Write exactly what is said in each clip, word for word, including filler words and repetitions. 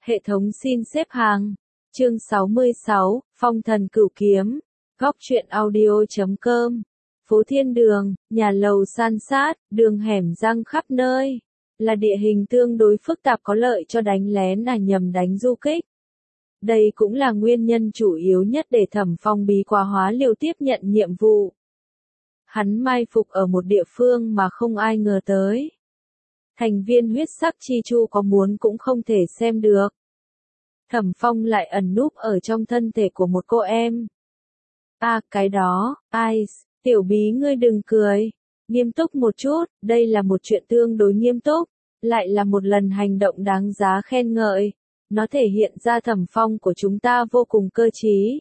Hệ thống xin xếp hàng. Chương sáu mươi sáu, Phong thần cửu kiếm. Góc truyện audio chấm com. Phố Thiên Đường, nhà lầu san sát, đường hẻm răng khắp nơi. Là địa hình tương đối phức tạp có lợi cho đánh lén là nhằm đánh du kích. Đây cũng là nguyên nhân chủ yếu nhất để Thẩm Phong bí quá hóa liều tiếp nhận nhiệm vụ. Hắn mai phục ở một địa phương mà không ai ngờ tới. Thành viên huyết sắc chi chu có muốn cũng không thể xem được. Thẩm Phong lại ẩn núp ở trong thân thể của một cô em. À, cái đó, Ice, tiểu bí ngươi đừng cười. Nghiêm túc một chút, đây là một chuyện tương đối nghiêm túc. Lại là một lần hành động đáng giá khen ngợi. Nó thể hiện ra Thẩm Phong của chúng ta vô cùng cơ trí.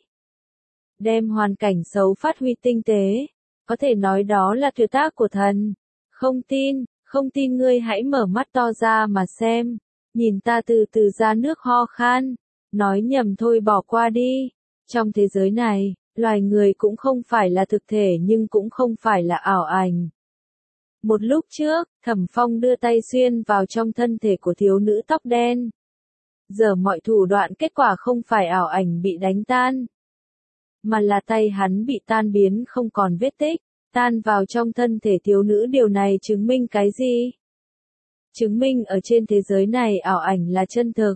Đem hoàn cảnh xấu phát huy tinh tế. Có thể nói đó là tuyệt tác của thần. Không tin, không tin ngươi hãy mở mắt to ra mà xem. Nhìn ta từ từ ra nước ho khan. Nói nhầm thôi bỏ qua đi. Trong thế giới này, loài người cũng không phải là thực thể nhưng cũng không phải là ảo ảnh. Một lúc trước, Thẩm Phong đưa tay xuyên vào trong thân thể của thiếu nữ tóc đen. Giờ mọi thủ đoạn kết quả không phải ảo ảnh bị đánh tan, mà là tay hắn bị tan biến không còn vết tích, tan vào trong thân thể thiếu nữ. Điều này chứng minh cái gì? Chứng minh ở trên thế giới này ảo ảnh là chân thực.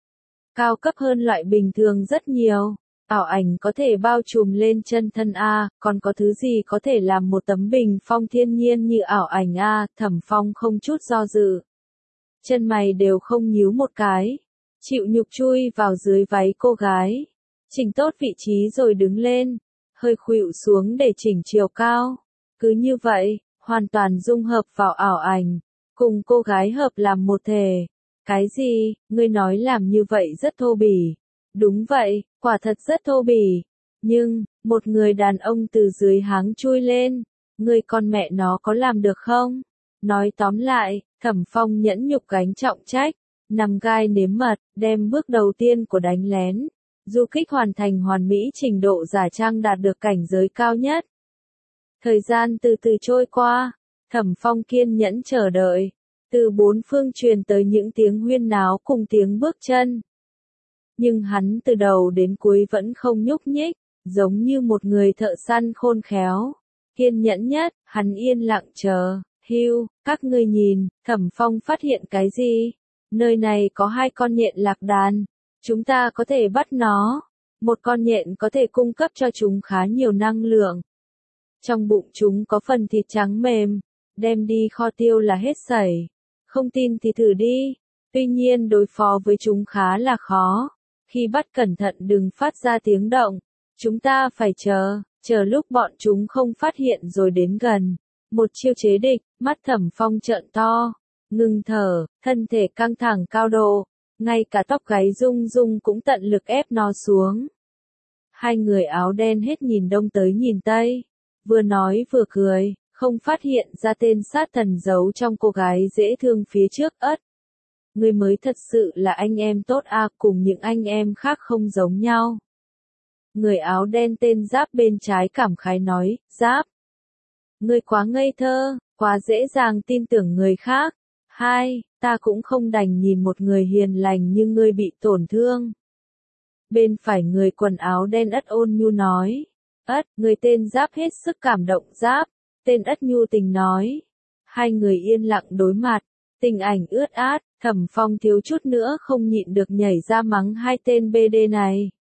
Cao cấp hơn loại bình thường rất nhiều. Ảo ảnh có thể bao trùm lên chân thân A, còn có thứ gì có thể làm một tấm bình phong thiên nhiên như ảo ảnh A? Thẩm Phong không chút do dự. Chân mày đều không nhíu một cái. Chịu nhục chui vào dưới váy cô gái. Chỉnh tốt vị trí rồi đứng lên. Hơi khuỵu xuống để chỉnh chiều cao. Cứ như vậy, hoàn toàn dung hợp vào ảo ảnh. Cùng cô gái hợp làm một thể. Cái gì, ngươi nói làm như vậy rất thô bỉ. Đúng vậy, quả thật rất thô bỉ. Nhưng, một người đàn ông từ dưới háng chui lên. Ngươi con mẹ nó có làm được không? Nói tóm lại, Thẩm Phong nhẫn nhục gánh trọng trách. Nằm gai nếm mật, đem bước đầu tiên của đánh lén. Du kích hoàn thành hoàn mỹ, trình độ giả trang đạt được cảnh giới cao nhất. Thời gian từ từ trôi qua, Thẩm Phong kiên nhẫn chờ đợi. Từ bốn phương truyền tới những tiếng huyên náo cùng tiếng bước chân. Nhưng hắn từ đầu đến cuối vẫn không nhúc nhích, giống như một người thợ săn khôn khéo. Kiên nhẫn nhất, hắn yên lặng chờ. Hưu, các ngươi nhìn, Thẩm Phong phát hiện cái gì? Nơi này có hai con nhện lạc đàn. Chúng ta có thể bắt nó. Một con nhện có thể cung cấp cho chúng khá nhiều năng lượng. Trong bụng chúng có phần thịt trắng mềm. Đem đi kho tiêu là hết sảy. Không tin thì thử đi. Tuy nhiên đối phó với chúng khá là khó. Khi bắt cẩn thận đừng phát ra tiếng động. Chúng ta phải chờ. Chờ lúc bọn chúng không phát hiện rồi đến gần. Một chiêu chế địch. Mắt Thẩm Phong trợn to. Ngừng thở, thân thể căng thẳng cao độ, ngay cả tóc gáy rung rung cũng tận lực ép nó xuống. Hai người áo đen hết nhìn đông tới nhìn tây, vừa nói vừa cười, không phát hiện ra tên sát thần giấu trong cô gái dễ thương phía trước. Ất, người mới thật sự là anh em tốt à, cùng những anh em khác không giống nhau. Người áo đen tên Giáp bên trái cảm khái nói, Giáp, ngươi quá ngây thơ, quá dễ dàng tin tưởng người khác. Hai, ta cũng không đành nhìn một người hiền lành như ngươi bị tổn thương. Bên phải người quần áo đen Ất ôn nhu nói. Ất, người tên Giáp hết sức cảm động. Giáp, tên Ất nhu tình nói. Hai người yên lặng đối mặt, tình ảnh ướt át, Thẩm Phong thiếu chút nữa không nhịn được nhảy ra mắng hai tên bê đê này.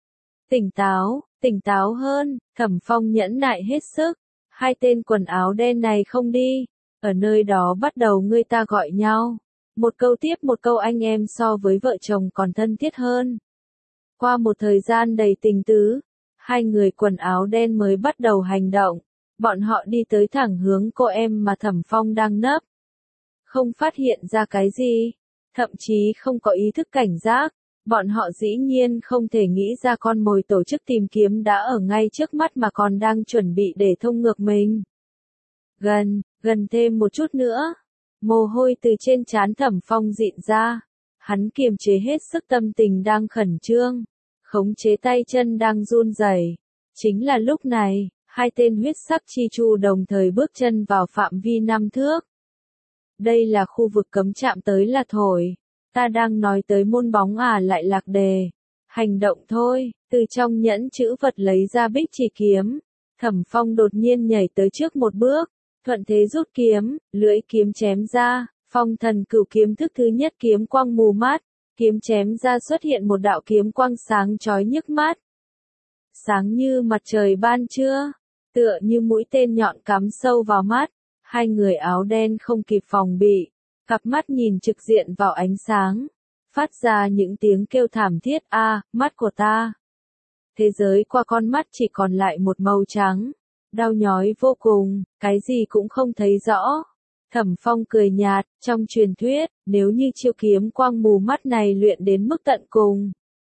Tỉnh táo, tỉnh táo hơn, Thẩm Phong nhẫn nại hết sức. Hai tên quần áo đen này không đi. Ở nơi đó bắt đầu người ta gọi nhau. Một câu tiếp một câu, anh em so với vợ chồng còn thân thiết hơn. Qua một thời gian đầy tình tứ, hai người quần áo đen mới bắt đầu hành động. Bọn họ đi tới thẳng hướng cô em mà Thẩm Phong đang nấp. Không phát hiện ra cái gì, thậm chí không có ý thức cảnh giác. Bọn họ dĩ nhiên không thể nghĩ ra con mồi tổ chức tìm kiếm đã ở ngay trước mắt mà còn đang chuẩn bị để thông ngược mình. Gần, gần thêm một chút nữa. Mồ hôi từ trên trán Thẩm Phong dịn ra. Hắn kiềm chế hết sức tâm tình đang khẩn trương. Khống chế tay chân đang run rẩy. Chính là lúc này, hai tên huyết sắc chi chu đồng thời bước chân vào phạm vi năm thước. Đây là khu vực cấm chạm tới là thổi. Ta đang nói tới môn bóng à lại lạc đề. Hành động thôi, từ trong nhẫn chữ vật lấy ra bích chỉ kiếm. Thẩm Phong đột nhiên nhảy tới trước một bước, thuận thế rút kiếm, lưỡi kiếm chém ra, phong thần cửu kiếm thức thứ nhất kiếm quang mù mát, kiếm chém ra xuất hiện một đạo kiếm quang sáng chói nhức mắt. Sáng như mặt trời ban trưa, tựa như mũi tên nhọn cắm sâu vào mắt, hai người áo đen không kịp phòng bị, cặp mắt nhìn trực diện vào ánh sáng, phát ra những tiếng kêu thảm thiết a, mắt của ta. Thế giới qua con mắt chỉ còn lại một màu trắng, đau nhói vô cùng, cái gì cũng không thấy rõ. Thẩm Phong cười nhạt, trong truyền thuyết, nếu như chiêu kiếm quang mù mắt này luyện đến mức tận cùng,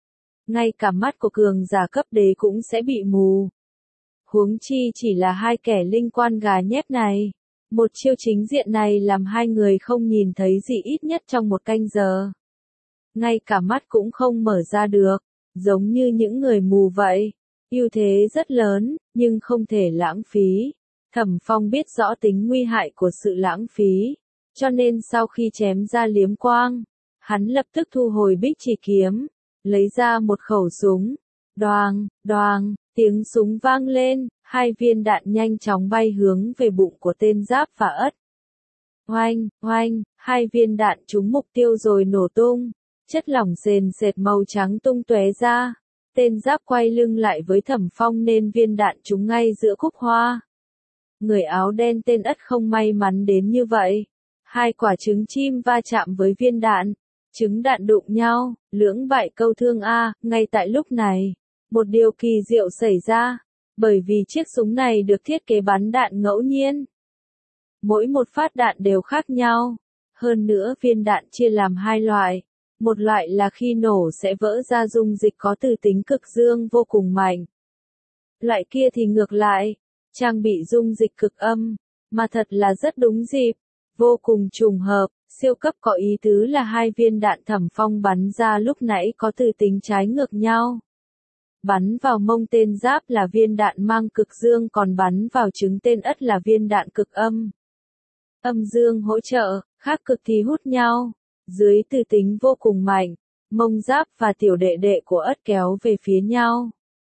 ngay cả mắt của cường giả cấp đế cũng sẽ bị mù. Huống chi chỉ là hai kẻ linh quan gà nhép này. Một chiêu chính diện này làm hai người không nhìn thấy gì ít nhất trong một canh giờ. Ngay cả mắt cũng không mở ra được, giống như những người mù vậy. Ưu thế rất lớn, nhưng không thể lãng phí. Thẩm Phong biết rõ tính nguy hại của sự lãng phí, cho nên sau khi chém ra liếm quang, hắn lập tức thu hồi bích chỉ kiếm, lấy ra một khẩu súng. Đoàng, đoàng, tiếng súng vang lên, hai viên đạn nhanh chóng bay hướng về bụng của tên Giáp và Ất. Oanh, oanh, hai viên đạn trúng mục tiêu rồi nổ tung, chất lỏng sền sệt màu trắng tung tóe ra. Tên Giáp quay lưng lại với Thẩm Phong nên viên đạn trúng ngay giữa cúc hoa. Người áo đen tên Ất không may mắn đến như vậy. Hai quả trứng chim va chạm với viên đạn, trứng đạn đụng nhau, lưỡng bại câu thương a. Ngay tại lúc này, một điều kỳ diệu xảy ra, bởi vì chiếc súng này được thiết kế bắn đạn ngẫu nhiên. Mỗi một phát đạn đều khác nhau, hơn nữa viên đạn chia làm hai loại. Một loại là khi nổ sẽ vỡ ra dung dịch có từ tính cực dương vô cùng mạnh. Loại kia thì ngược lại, trang bị dung dịch cực âm, mà thật là rất đúng dịp, vô cùng trùng hợp, siêu cấp có ý tứ là hai viên đạn Thẩm Phong bắn ra lúc nãy có từ tính trái ngược nhau. Bắn vào mông tên Giáp là viên đạn mang cực dương còn bắn vào trứng tên Ất là viên đạn cực âm. Âm dương hỗ trợ, khác cực thì hút nhau. Dưới từ tính vô cùng mạnh, mông Giáp và tiểu đệ đệ của Ất kéo về phía nhau.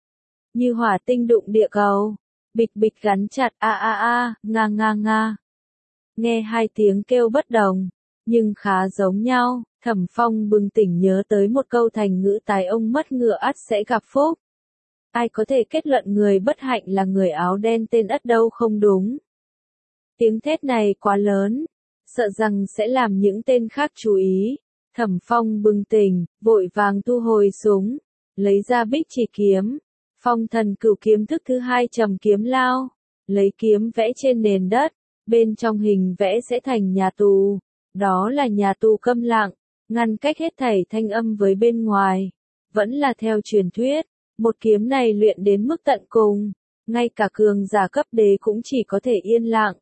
Như hỏa tinh đụng địa cầu, bịch bịch gắn chặt a a a, nga nga nga. Nghe hai tiếng kêu bất đồng, nhưng khá giống nhau, Thẩm Phong bừng tỉnh nhớ tới một câu thành ngữ tài ông mất ngựa ắt sẽ gặp phúc. Ai có thể kết luận người bất hạnh là người áo đen tên Ất đâu không đúng. Tiếng thét này quá lớn, sợ rằng sẽ làm những tên khác chú ý. Thẩm Phong bừng tỉnh, vội vàng thu hồi súng, lấy ra bích chỉ kiếm. Phong thần cửu kiếm thức thứ hai trầm kiếm lao, lấy kiếm vẽ trên nền đất, bên trong hình vẽ sẽ thành nhà tù. Đó là nhà tù câm lặng, ngăn cách hết thảy thanh âm với bên ngoài. Vẫn là theo truyền thuyết, một kiếm này luyện đến mức tận cùng, ngay cả cường giả cấp đế cũng chỉ có thể yên lặng.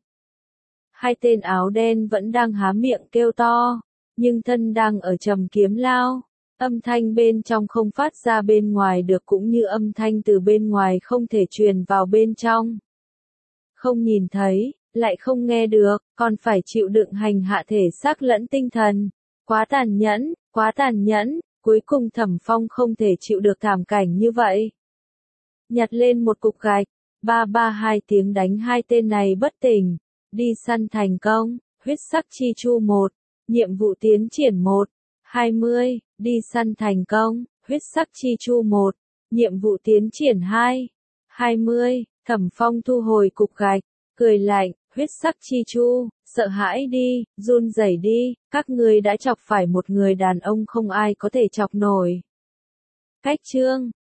Hai tên áo đen vẫn đang há miệng kêu to, nhưng thân đang ở trầm kiếm lao. Âm thanh bên trong không phát ra bên ngoài được cũng như âm thanh từ bên ngoài không thể truyền vào bên trong. Không nhìn thấy, lại không nghe được, còn phải chịu đựng hành hạ thể xác lẫn tinh thần. Quá tàn nhẫn, quá tàn nhẫn, cuối cùng Thẩm Phong không thể chịu được thảm cảnh như vậy. Nhặt lên một cục gạch, ba ba hai tiếng đánh hai tên này bất tỉnh, đi săn thành công, huyết sắc chi chu một, nhiệm vụ tiến triển một, hai mươi, đi săn thành công, huyết sắc chi chu một, nhiệm vụ tiến triển hai, hai mươi, Thẩm Phong thu hồi cục gạch, cười lạnh, huyết sắc chi chu, sợ hãi đi, run rẩy đi, các ngươi đã chọc phải một người đàn ông không ai có thể chọc nổi. Cách chương